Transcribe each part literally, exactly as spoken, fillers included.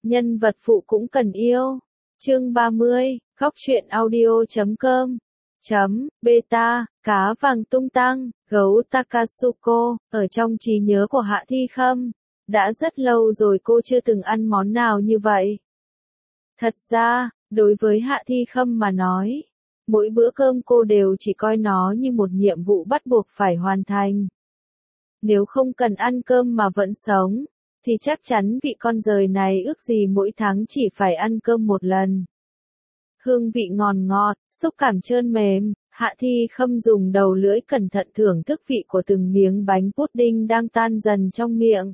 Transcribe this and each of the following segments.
nhân vật phụ cũng cần yêu. Chương ba mươi, góc truyện audio chấm com chấm beta, cá vàng tung tăng, gấu Takatsuko, ở trong trí nhớ của Hạ Thi Khâm, đã rất lâu rồi cô chưa từng ăn món nào như vậy. Thật ra, đối với Hạ Thi Khâm mà nói, mỗi bữa cơm cô đều chỉ coi nó như một nhiệm vụ bắt buộc phải hoàn thành. Nếu không cần ăn cơm mà vẫn sống, thì chắc chắn vị con giời này ước gì mỗi tháng chỉ phải ăn cơm một lần. Hương vị ngon ngọt, xúc cảm trơn mềm, Hạ Thi Khâm dùng đầu lưỡi cẩn thận thưởng thức vị của từng miếng bánh pudding đang tan dần trong miệng.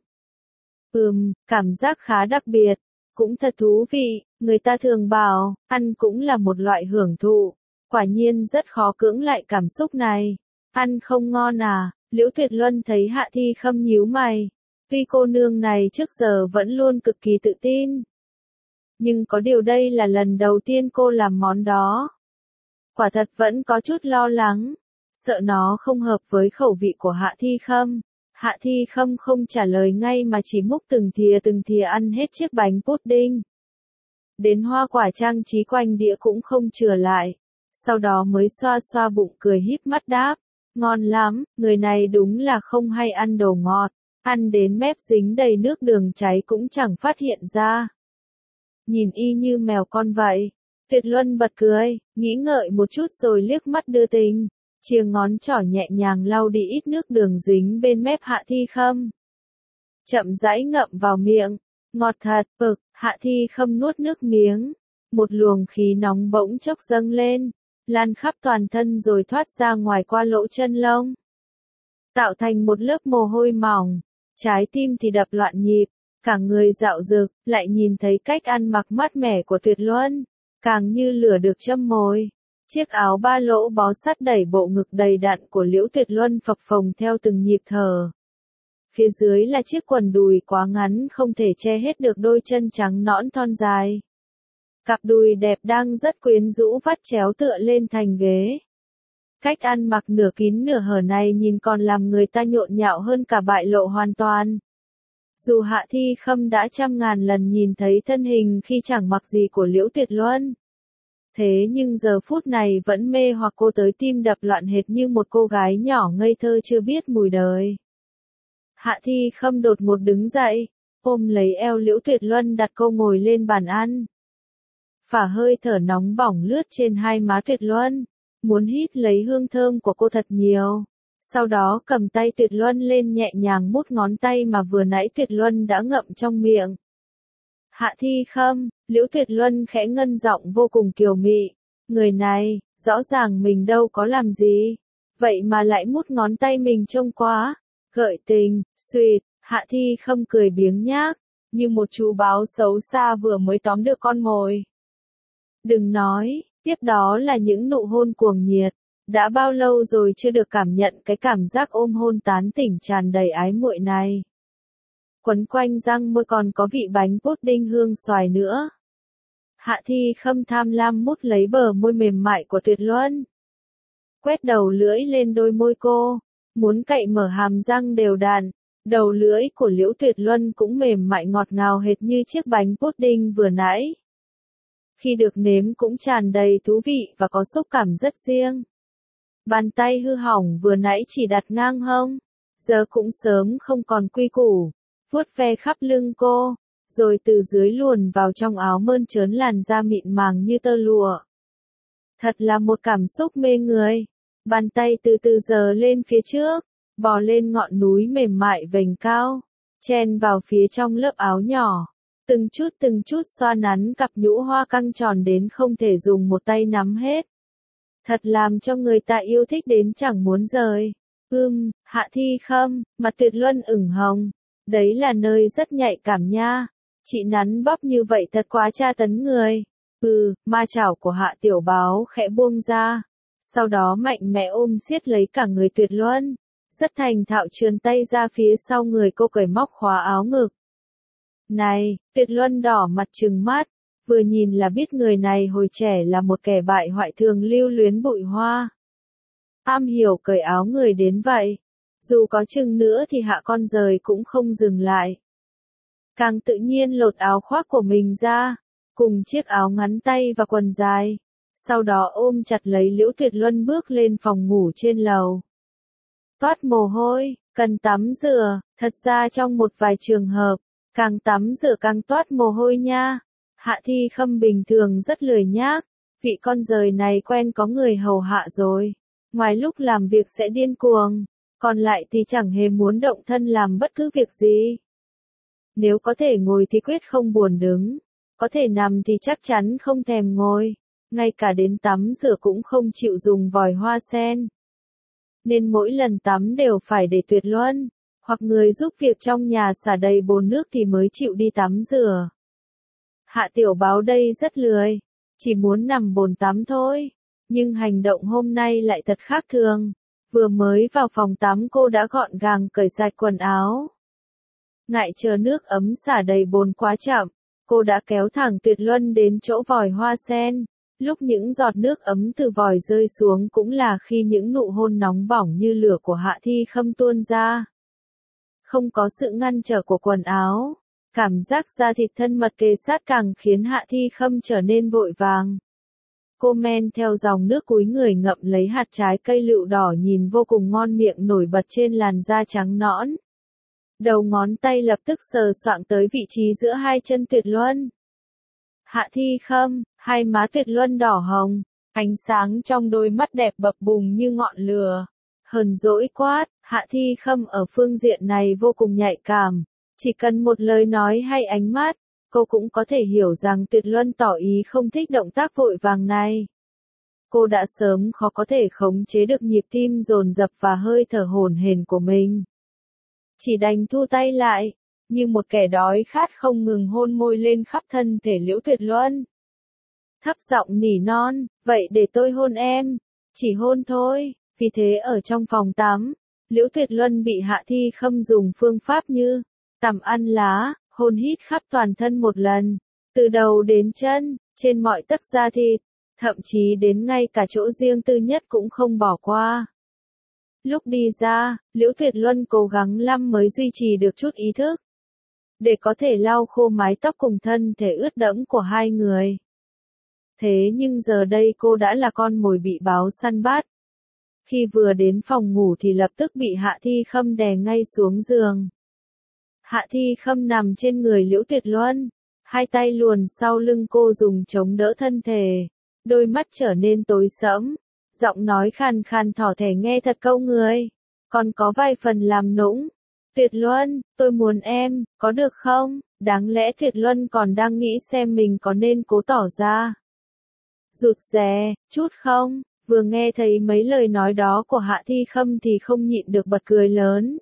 Ừm, cảm giác khá đặc biệt, cũng thật thú vị, người ta thường bảo, ăn cũng là một loại hưởng thụ, quả nhiên rất khó cưỡng lại cảm xúc này. Ăn không ngon à? Liễu Tuyệt Luân thấy Hạ Thi Khâm nhíu mày, tuy cô nương này trước giờ vẫn luôn cực kỳ tự tin. Nhưng có điều đây là lần đầu tiên cô làm món đó. Quả thật vẫn có chút lo lắng, sợ nó không hợp với khẩu vị của Hạ Thi Khâm. Hạ Thi Khâm không trả lời ngay mà chỉ múc từng thìa từng thìa ăn hết chiếc bánh pudding. Đến hoa quả trang trí quanh đĩa cũng không chừa lại, sau đó mới xoa xoa bụng cười híp mắt đáp, ngon lắm, người này đúng là không hay ăn đồ ngọt, ăn đến mép dính đầy nước đường cháy cũng chẳng phát hiện ra. Nhìn y như mèo con vậy. Tuyệt Luân bật cười, nghĩ ngợi một chút rồi liếc mắt đưa tình, chia ngón trỏ nhẹ nhàng lau đi ít nước đường dính bên mép Hạ Thi Khâm. Chậm rãi ngậm vào miệng, ngọt thật, ực, Hạ Thi Khâm nuốt nước miếng, một luồng khí nóng bỗng chốc dâng lên, lan khắp toàn thân rồi thoát ra ngoài qua lỗ chân lông, tạo thành một lớp mồ hôi mỏng, trái tim thì đập loạn nhịp, cả người dạo dực, lại nhìn thấy cách ăn mặc mát mẻ của Tuyệt Luân, càng như lửa được châm mồi. Chiếc áo ba lỗ bó sát đẩy bộ ngực đầy đặn của Liễu Tuyệt Luân phập phồng theo từng nhịp thở. Phía dưới là chiếc quần đùi quá ngắn không thể che hết được đôi chân trắng nõn thon dài. Cặp đùi đẹp đang rất quyến rũ vắt chéo tựa lên thành ghế. Cách ăn mặc nửa kín nửa hở này nhìn còn làm người ta nhộn nhạo hơn cả bại lộ hoàn toàn. Dù Hạ Thi Khâm đã trăm ngàn lần nhìn thấy thân hình khi chẳng mặc gì của Liễu Tuyệt Luân, thế nhưng giờ phút này vẫn mê hoặc cô tới tim đập loạn hệt như một cô gái nhỏ ngây thơ chưa biết mùi đời. Hạ Thi Khâm đột ngột đứng dậy, ôm lấy eo Liễu Tuyệt Luân đặt cô ngồi lên bàn ăn. Phả hơi thở nóng bỏng lướt trên hai má Tuyệt Luân, muốn hít lấy hương thơm của cô thật nhiều. Sau đó cầm tay Tuyệt Luân lên nhẹ nhàng mút ngón tay mà vừa nãy Tuyệt Luân đã ngậm trong miệng. Hạ Thi Khâm, Liễu Tuyệt Luân khẽ ngân giọng vô cùng kiều mị, người này, rõ ràng mình đâu có làm gì, vậy mà lại mút ngón tay mình trông quá, gợi tình, sweet. Hạ Thi Khâm cười biếng nhác, như một chú báo xấu xa vừa mới tóm được con mồi. Đừng nói, tiếp đó là những nụ hôn cuồng nhiệt. Đã bao lâu rồi chưa được cảm nhận cái cảm giác ôm hôn tán tỉnh tràn đầy ái muội này. Quấn quanh răng môi còn có vị bánh pudding hương xoài nữa. Hạ Thi Khâm tham lam mút lấy bờ môi mềm mại của Tuyệt Luân. Quét đầu lưỡi lên đôi môi cô, muốn cậy mở hàm răng đều đặn. Đầu lưỡi của Liễu Tuyệt Luân cũng mềm mại ngọt ngào hệt như chiếc bánh pudding vừa nãy. Khi được nếm cũng tràn đầy thú vị và có xúc cảm rất riêng. Bàn tay hư hỏng vừa nãy chỉ đặt ngang hông, giờ cũng sớm không còn quy củ, vuốt ve khắp lưng cô, rồi từ dưới luồn vào trong áo mơn trớn làn da mịn màng như tơ lụa. Thật là một cảm xúc mê người. Bàn tay từ từ giơ lên phía trước, bò lên ngọn núi mềm mại vành cao, chen vào phía trong lớp áo nhỏ, từng chút từng chút xoa nắn cặp nhũ hoa căng tròn đến không thể dùng một tay nắm hết. Thật làm cho người ta yêu thích đến chẳng muốn rời. Ưm, Hạ Thi Khâm, mặt Tuyệt Luân ửng hồng. Đấy là nơi rất nhạy cảm nha. Chị nắn bóp như vậy thật quá tra tấn người. Ừ, ma chảo của Hạ Tiểu Báo khẽ buông ra. Sau đó mạnh mẽ ôm siết lấy cả người Tuyệt Luân. Rất thành thạo trườn tay ra phía sau người cô cởi móc khóa áo ngực. Này, Tuyệt Luân đỏ mặt trừng mắt. Vừa nhìn là biết người này hồi trẻ là một kẻ bại hoại thường lưu luyến bụi hoa. Am hiểu cởi áo người đến vậy. Dù có chừng nữa thì Hạ con giời cũng không dừng lại. càng tự nhiên lột áo khoác của mình ra, cùng chiếc áo ngắn tay và quần dài. Sau đó ôm chặt lấy Liễu Tuyệt Luân bước lên phòng ngủ trên lầu. Toát mồ hôi, cần tắm rửa, thật ra trong một vài trường hợp, càng tắm rửa càng toát mồ hôi nha. Hạ Thi Khâm bình thường rất lười nhác, vị con dời này quen có người hầu hạ rồi. Ngoài lúc làm việc sẽ điên cuồng, còn lại thì chẳng hề muốn động thân làm bất cứ việc gì. Nếu có thể ngồi thì quyết không buồn đứng, có thể nằm thì chắc chắn không thèm ngồi, ngay cả đến tắm rửa cũng không chịu dùng vòi hoa sen. Nên mỗi lần tắm đều phải để Tuyệt Luân, hoặc người giúp việc trong nhà xả đầy bồn nước thì mới chịu đi tắm rửa. Hạ Tiểu Báo đây rất lười, chỉ muốn nằm bồn tắm thôi, nhưng hành động hôm nay lại thật khác thường. Vừa mới vào phòng tắm cô đã gọn gàng cởi sạch quần áo. Ngại chờ nước ấm xả đầy bồn quá chậm, cô đã kéo thẳng Tuyệt Luân đến chỗ vòi hoa sen. Lúc những giọt nước ấm từ vòi rơi xuống cũng là khi những nụ hôn nóng bỏng như lửa của Hạ Thi Khâm tuôn ra. Không có sự ngăn trở của quần áo, cảm giác da thịt thân mật kề sát càng khiến Hạ Thi Khâm trở nên vội vàng. Cô men theo dòng nước cúi người ngậm lấy hạt trái cây lựu đỏ nhìn vô cùng ngon miệng nổi bật trên làn da trắng nõn. Đầu ngón tay lập tức sờ soạng tới vị trí giữa hai chân Tuyệt Luân. Hạ Thi Khâm, hai má Tuyệt Luân đỏ hồng, ánh sáng trong đôi mắt đẹp bập bùng như ngọn lửa. Hờn dỗi quát, Hạ Thi Khâm ở phương diện này vô cùng nhạy cảm, chỉ cần một lời nói hay ánh mắt, cô cũng có thể hiểu rằng Tuyệt Luân tỏ ý không thích động tác vội vàng này. Cô đã sớm khó có thể khống chế được nhịp tim dồn dập và hơi thở hổn hển của mình. Chỉ đành thu tay lại, như một kẻ đói khát không ngừng hôn môi lên khắp thân thể Liễu Tuyệt Luân. Thấp giọng nỉ non, vậy để tôi hôn em, chỉ hôn thôi. Vì thế ở trong phòng tắm, Liễu Tuyệt Luân bị Hạ Thi Khâm dùng phương pháp như tằm ăn lá, hôn hít khắp toàn thân một lần, từ đầu đến chân, trên mọi tấc da thịt, thậm chí đến ngay cả chỗ riêng tư nhất cũng không bỏ qua. Lúc đi ra, Liễu Tuyệt Luân cố gắng lắm mới duy trì được chút ý thức, để có thể lau khô mái tóc cùng thân thể ướt đẫm của hai người. Thế nhưng giờ đây cô đã là con mồi bị báo săn bắt. Khi vừa đến phòng ngủ thì lập tức bị Hạ Thi Khâm đè ngay xuống giường. Hạ Thi Khâm nằm trên người Liễu Tuyệt Luân, hai tay luồn sau lưng cô dùng chống đỡ thân thể, đôi mắt trở nên tối sẫm, giọng nói khàn khàn thỏ thẻ nghe thật câu người, còn có vài phần làm nũng. Tuyệt Luân, tôi muốn em, có được không? Đáng lẽ Tuyệt Luân còn đang nghĩ xem mình có nên cố tỏ ra rụt rè chút không? Vừa nghe thấy mấy lời nói đó của Hạ Thi Khâm thì không nhịn được bật cười lớn.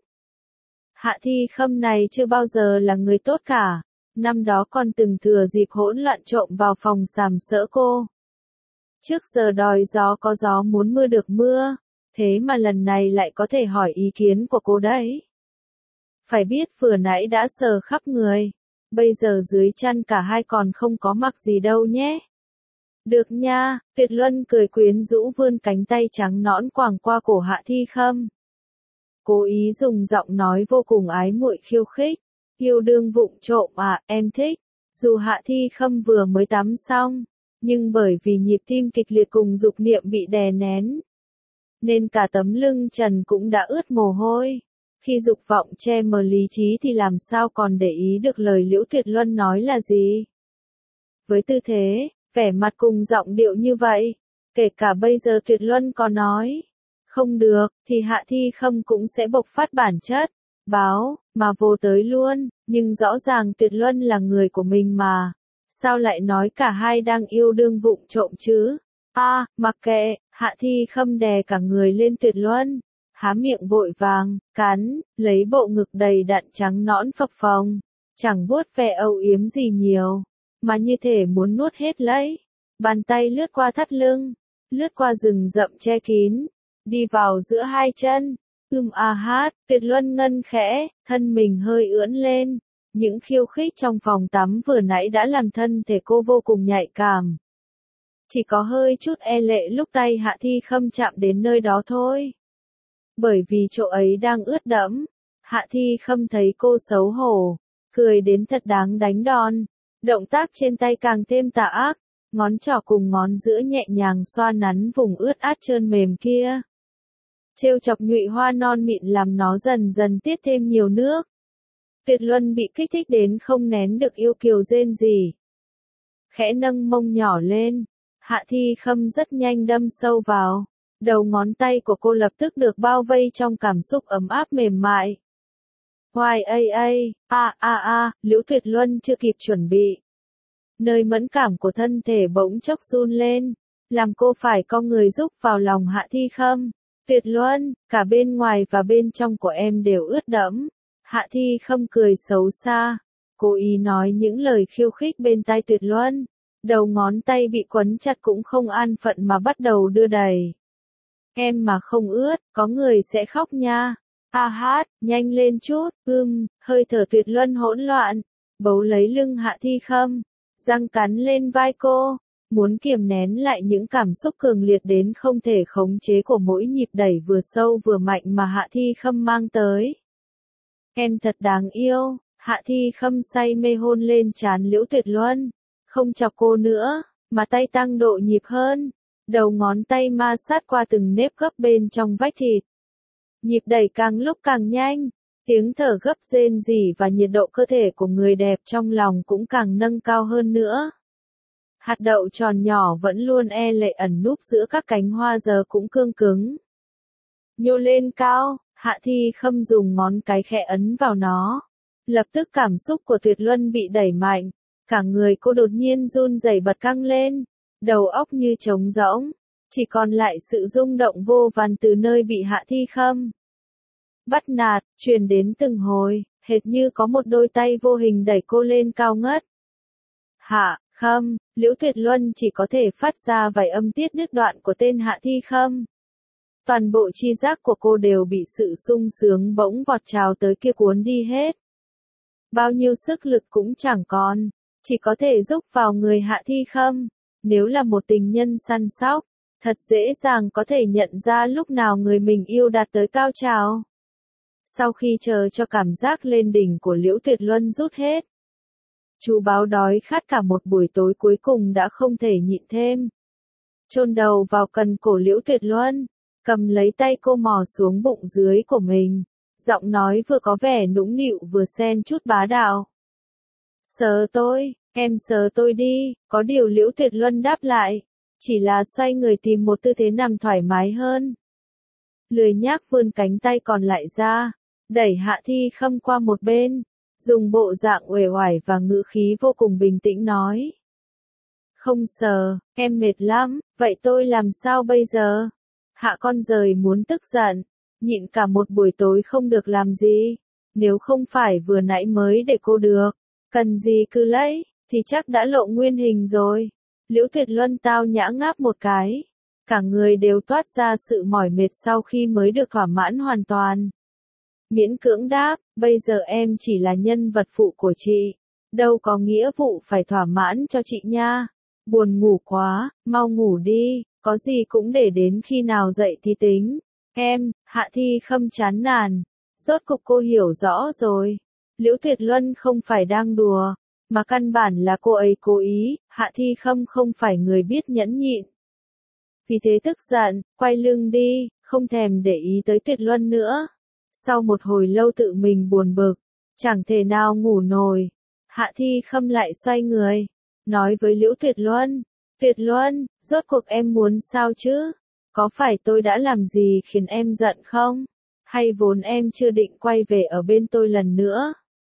Hạ Thi Khâm này chưa bao giờ là người tốt cả, năm đó còn từng thừa dịp hỗn loạn trộm vào phòng sàm sỡ cô. Trước giờ đòi gió có gió muốn mưa được mưa, thế mà lần này lại có thể hỏi ý kiến của cô đấy. Phải biết vừa nãy đã sờ khắp người, bây giờ dưới chăn cả hai còn không có mặc gì đâu nhé. Được nha, Tuyệt Luân cười quyến rũ vươn cánh tay trắng nõn quàng qua cổ Hạ Thi Khâm. Cố ý dùng giọng nói vô cùng ái muội khiêu khích, yêu đương vụng trộm à, em thích. Dù Hạ Thi Khâm vừa mới tắm xong, nhưng bởi vì nhịp tim kịch liệt cùng dục niệm bị đè nén, nên cả tấm lưng trần cũng đã ướt mồ hôi. Khi dục vọng che mờ lý trí thì làm sao còn để ý được lời Liễu Tuyệt Luân nói là gì. Với tư thế, vẻ mặt cùng giọng điệu như vậy, kể cả bây giờ Tuyệt Luân có nói không được, thì Hạ Thi Khâm cũng sẽ bộc phát bản chất, báo, mà vô tới luôn, nhưng rõ ràng Tuyệt Luân là người của mình mà. Sao lại nói cả hai đang yêu đương vụng trộm chứ? A, à, mặc kệ, Hạ Thi Khâm đè cả người lên Tuyệt Luân, há miệng vội vàng, cắn, lấy bộ ngực đầy đặn trắng nõn phập phồng, chẳng vuốt ve âu yếm gì nhiều, mà như thể muốn nuốt hết lấy. Bàn tay lướt qua thắt lưng, lướt qua rừng rậm che kín, đi vào giữa hai chân. Ưm a hát, Tuyệt Luân ngân khẽ, thân mình hơi ưỡn lên. Những khiêu khích trong phòng tắm vừa nãy đã làm thân thể cô vô cùng nhạy cảm. Chỉ có hơi chút e lệ lúc tay Hạ Thi Khâm chạm đến nơi đó thôi. Bởi vì chỗ ấy đang ướt đẫm, Hạ Thi Khâm thấy cô xấu hổ, cười đến thật đáng đánh đòn. Động tác trên tay càng thêm tà ác, ngón trỏ cùng ngón giữa nhẹ nhàng xoa nắn vùng ướt át trơn mềm kia. Trêu chọc nhụy hoa non mịn làm nó dần dần tiết thêm nhiều nước. Tuyệt Luân bị kích thích đến không nén được yêu kiều rên rỉ. Khẽ nâng mông nhỏ lên, Hạ Thi Khâm rất nhanh đâm sâu vào. Đầu ngón tay của cô lập tức được bao vây trong cảm xúc ấm áp mềm mại. Hoài a a, a a a, Liễu Tuyệt Luân chưa kịp chuẩn bị. Nơi mẫn cảm của thân thể bỗng chốc run lên, làm cô phải co người rúc vào lòng Hạ Thi Khâm. Tuyệt Luân, cả bên ngoài và bên trong của em đều ướt đẫm. Hạ Thi Khâm cười xấu xa, cố ý nói những lời khiêu khích bên tai Tuyệt Luân. Đầu ngón tay bị quấn chặt cũng không an phận mà bắt đầu đưa đẩy. Em mà không ướt, có người sẽ khóc nha. A hát, nhanh lên chút, ưm, hơi thở Tuyệt Luân hỗn loạn, bấu lấy lưng Hạ Thi Khâm, răng cắn lên vai cô, muốn kiềm nén lại những cảm xúc cường liệt đến không thể khống chế của mỗi nhịp đẩy vừa sâu vừa mạnh mà Hạ Thi Khâm mang tới. Em thật đáng yêu, Hạ Thi Khâm say mê hôn lên trán Liễu Tuyệt Luân, không chọc cô nữa, mà tay tăng độ nhịp hơn, đầu ngón tay ma sát qua từng nếp gấp bên trong vách thịt. Nhịp đẩy càng lúc càng nhanh, tiếng thở gấp rên rỉ và nhiệt độ cơ thể của người đẹp trong lòng cũng càng nâng cao hơn nữa. Hạt đậu tròn nhỏ vẫn luôn e lệ ẩn núp giữa các cánh hoa giờ cũng cương cứng. Nhô lên cao, Hạ Thi Khâm dùng ngón cái khẽ ấn vào nó. Lập tức cảm xúc của Tuyệt Luân bị đẩy mạnh, cả người cô đột nhiên run rẩy bật căng lên, đầu óc như trống rỗng, chỉ còn lại sự rung động vô vàn từ nơi bị Hạ Thi Khâm bắt nạt, truyền đến từng hồi, hệt như có một đôi tay vô hình đẩy cô lên cao ngất. Hạ Khâm, Liễu Tuyệt Luân chỉ có thể phát ra vài âm tiết đứt đoạn của tên Hạ Thi Khâm. Toàn bộ chi giác của cô đều bị sự sung sướng bỗng vọt trào tới kia cuốn đi hết. Bao nhiêu sức lực cũng chẳng còn, chỉ có thể rúc vào người Hạ Thi Khâm. Nếu là một tình nhân săn sóc, thật dễ dàng có thể nhận ra lúc nào người mình yêu đạt tới cao trào. Sau khi chờ cho cảm giác lên đỉnh của Liễu Tuyệt Luân rút hết, chú báo đói khát cả một buổi tối cuối cùng đã không thể nhịn thêm. Chôn đầu vào cần cổ Liễu Tuyệt Luân, cầm lấy tay cô mò xuống bụng dưới của mình, giọng nói vừa có vẻ nũng nịu vừa xen chút bá đạo. Sờ tôi, em sờ tôi đi, có điều Liễu Tuyệt Luân đáp lại, chỉ là xoay người tìm một tư thế nằm thoải mái hơn. Lười nhác vươn cánh tay còn lại ra, đẩy Hạ Thi Khâm qua một bên, dùng bộ dạng uể oải và ngữ khí vô cùng bình tĩnh nói. Không sờ, em mệt lắm, vậy tôi làm sao bây giờ? Hạ con rời muốn tức giận, nhịn cả một buổi tối không được làm gì, nếu không phải vừa nãy mới để cô được, cần gì cứ lấy, thì chắc đã lộ nguyên hình rồi. Liễu Tuyệt Luân tao nhã ngáp một cái, cả người đều toát ra sự mỏi mệt sau khi mới được thỏa mãn hoàn toàn. Miễn cưỡng đáp, bây giờ em chỉ là nhân vật phụ của chị, đâu có nghĩa vụ phải thỏa mãn cho chị nha. Buồn ngủ quá, mau ngủ đi, có gì cũng để đến khi nào dậy thì tính. Em, Hạ Thi Khâm chán nản, rốt cục cô hiểu rõ rồi. Liễu Tuyệt Luân không phải đang đùa, mà căn bản là cô ấy cố ý, Hạ Thi Khâm không phải người biết nhẫn nhịn. Vì thế tức giận, quay lưng đi, không thèm để ý tới Tuyệt Luân nữa. Sau một hồi lâu tự mình buồn bực, chẳng thể nào ngủ nổi, Hạ Thi Khâm lại xoay người, nói với Liễu Tuyệt Luân, Tuyệt Luân, rốt cuộc em muốn sao chứ? Có phải tôi đã làm gì khiến em giận không? Hay vốn em chưa định quay về ở bên tôi lần nữa?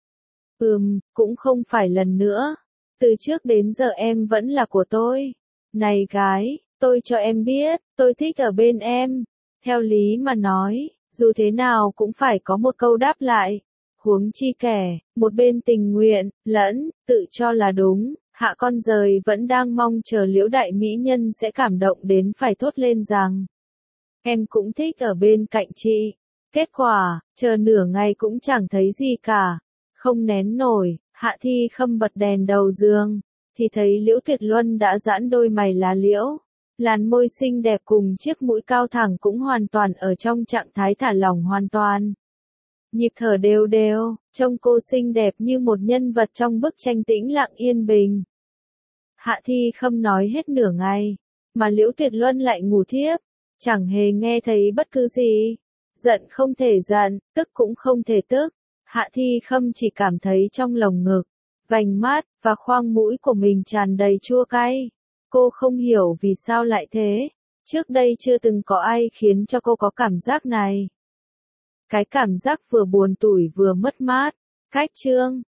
Ừm, cũng không phải lần nữa. Từ trước đến giờ em vẫn là của tôi. Này gái, tôi cho em biết, tôi thích ở bên em. Theo lý mà nói, dù thế nào cũng phải có một câu đáp lại. Huống chi kẻ, một bên tình nguyện, lẫn, tự cho là đúng. Hạ con rời vẫn đang mong chờ Liễu đại mỹ nhân sẽ cảm động đến phải thốt lên rằng em cũng thích ở bên cạnh chị. Kết quả, chờ nửa ngày cũng chẳng thấy gì cả. Không nén nổi, Hạ Thi Khâm bật đèn đầu giường, thì thấy Liễu Tuyệt Luân đã giãn đôi mày lá liễu. Làn môi xinh đẹp cùng chiếc mũi cao thẳng cũng hoàn toàn ở trong trạng thái thả lỏng hoàn toàn. nhịp thở đều đều, trông cô xinh đẹp như một nhân vật trong bức tranh tĩnh lặng yên bình. Hạ Thi Khâm nói hết nửa ngày, mà Liễu Tuyệt Luân lại ngủ thiếp, chẳng hề nghe thấy bất cứ gì. Giận không thể giận, tức cũng không thể tức. Hạ Thi Khâm chỉ cảm thấy trong lồng ngực, vành mắt, và khoang mũi của mình tràn đầy chua cay. Cô không hiểu vì sao lại thế. Trước đây chưa từng có ai khiến cho cô có cảm giác này. Cái cảm giác vừa buồn tủi vừa mất mát. Cách chương